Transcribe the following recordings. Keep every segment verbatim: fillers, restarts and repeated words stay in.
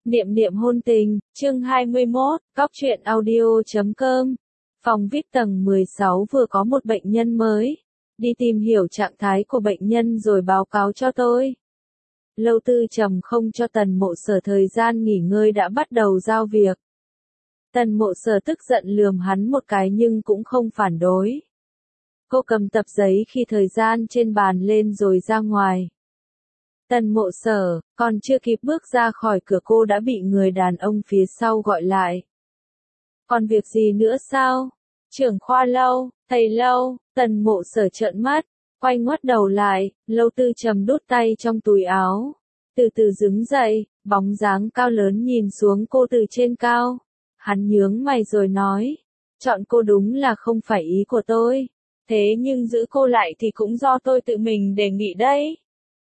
Niệm niệm hôn tình, chương hai mươi mốt, góc truyện audio chấm com. Phòng vê i pê tầng mười sáu vừa có một bệnh nhân mới. Đi tìm hiểu trạng thái của bệnh nhân rồi báo cáo cho tôi. Lâu Tư Trầm không cho Tần Mộ Sở thời gian nghỉ ngơi đã bắt đầu giao việc. Tần Mộ Sở tức giận lườm hắn một cái nhưng cũng không phản đối. Cô cầm tập giấy khi thời gian trên bàn lên rồi ra ngoài. Tần Mộ Sở, còn chưa kịp bước ra khỏi cửa cô đã bị người đàn ông phía sau gọi lại. Còn việc gì nữa sao? Trưởng khoa Lâu, thầy Lâu. Tần Mộ Sở trợn mắt, quay ngoắt đầu lại, Lâu Tư Trầm đút tay trong túi áo. Từ từ đứng dậy, bóng dáng cao lớn nhìn xuống cô từ trên cao. Hắn nhướng mày rồi nói, chọn cô đúng là không phải ý của tôi. Thế nhưng giữ cô lại thì cũng do tôi tự mình đề nghị đấy.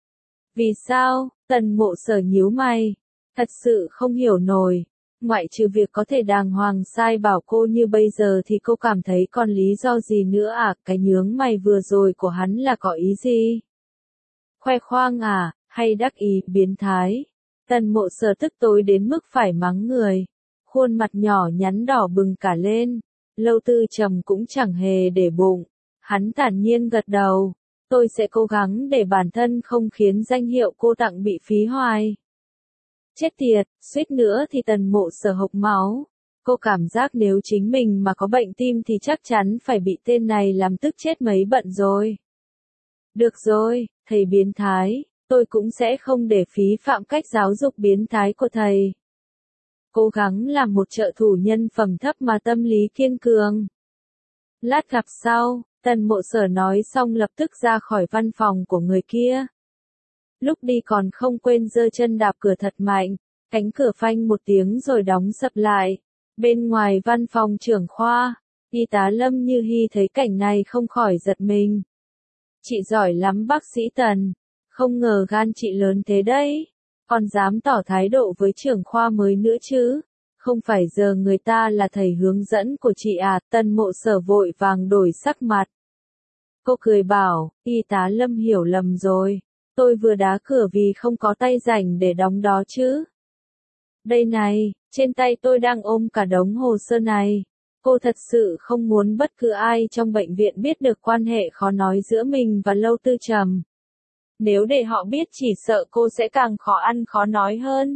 Vì sao? Tần Mộ Sở nhíu mày. Thật sự không hiểu nổi. Ngoại trừ việc có thể đàng hoàng sai bảo cô như bây giờ thì cô cảm thấy còn lý do gì nữa à? Cái nhướng mày vừa rồi của hắn là có ý gì? Khoe khoang à? Hay đắc ý, biến thái? Tần Mộ Sở tức tối đến mức phải mắng người. Khuôn mặt nhỏ nhắn đỏ bừng cả lên. Lâu Tư Trầm cũng chẳng hề để bụng. Hắn thản nhiên gật đầu. Tôi sẽ cố gắng để bản thân không khiến danh hiệu cô tặng bị phí hoài. Chết tiệt, suýt nữa thì Tần Mộ Sở hộc máu. Cô cảm giác nếu chính mình mà có bệnh tim thì chắc chắn phải bị tên này làm tức chết mấy bận rồi. Được rồi, thầy biến thái, tôi cũng sẽ không để phí phạm cách giáo dục biến thái của thầy. Cố gắng làm một trợ thủ nhân phẩm thấp mà tâm lý kiên cường. Lát gặp sau. Tần Mộ Sở nói xong lập tức ra khỏi văn phòng của người kia. Lúc đi còn không quên giơ chân đạp cửa thật mạnh, cánh cửa phanh một tiếng rồi đóng sập lại. Bên ngoài văn phòng trưởng khoa, y tá Lâm Như Hy thấy cảnh này không khỏi giật mình. Chị giỏi lắm bác sĩ Tần, không ngờ gan chị lớn thế đấy, còn dám tỏ thái độ với trưởng khoa mới nữa chứ. Không phải giờ người ta là thầy hướng dẫn của chị à? Tần Mộ Sở vội vàng đổi sắc mặt. Cô cười bảo, y tá Lâm hiểu lầm rồi. Tôi vừa đá cửa vì không có tay rảnh để đóng đó chứ. Đây này, trên tay tôi đang ôm cả đống hồ sơ này. Cô thật sự không muốn bất cứ ai trong bệnh viện biết được quan hệ khó nói giữa mình và Lâu Tư Trầm. Nếu để họ biết chỉ sợ cô sẽ càng khó ăn khó nói hơn.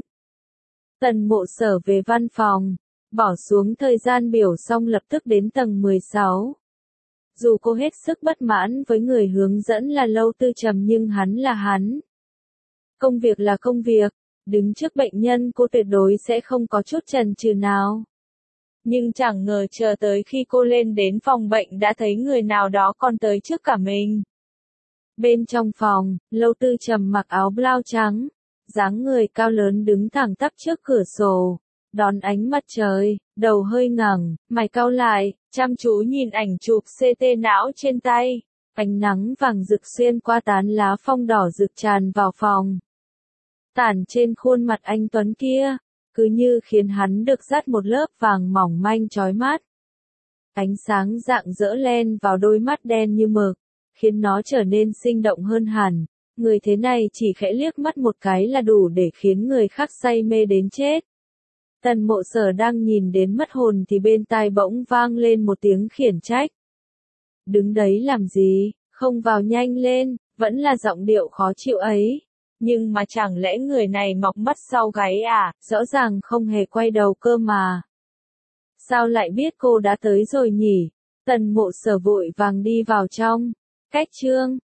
Tần Mộ Sở về văn phòng, bỏ xuống thời gian biểu xong lập tức đến tầng mười sáu. Dù cô hết sức bất mãn với người hướng dẫn là Lâu Tư Trầm nhưng hắn là hắn. Công việc là công việc, đứng trước bệnh nhân cô tuyệt đối sẽ không có chút chần chừ nào. Nhưng chẳng ngờ chờ tới khi cô lên đến phòng bệnh đã thấy người nào đó còn tới trước cả mình. Bên trong phòng, Lâu Tư Trầm mặc áo blau trắng, dáng người cao lớn đứng thẳng tắp trước cửa sổ, đón ánh mặt trời, đầu hơi ngẩng, mày cau lại, chăm chú nhìn ảnh chụp xê tê não trên tay. Ánh nắng vàng rực xuyên qua tán lá phong đỏ rực tràn vào phòng. Tản trên khuôn mặt anh tuấn kia, cứ như khiến hắn được dắt một lớp vàng mỏng manh chói mắt. Ánh sáng rạng rỡ len vào đôi mắt đen như mực, khiến nó trở nên sinh động hơn hẳn. Người thế này chỉ khẽ liếc mắt một cái là đủ để khiến người khác say mê đến chết. Tần Mộ Sở đang nhìn đến mất hồn thì bên tai bỗng vang lên một tiếng khiển trách. Đứng đấy làm gì, không vào nhanh lên, vẫn là giọng điệu khó chịu ấy. Nhưng mà chẳng lẽ người này mọc mắt sau gáy à, rõ ràng không hề quay đầu cơ mà. Sao lại biết cô đã tới rồi nhỉ? Tần Mộ Sở vội vàng đi vào trong. Cách chương,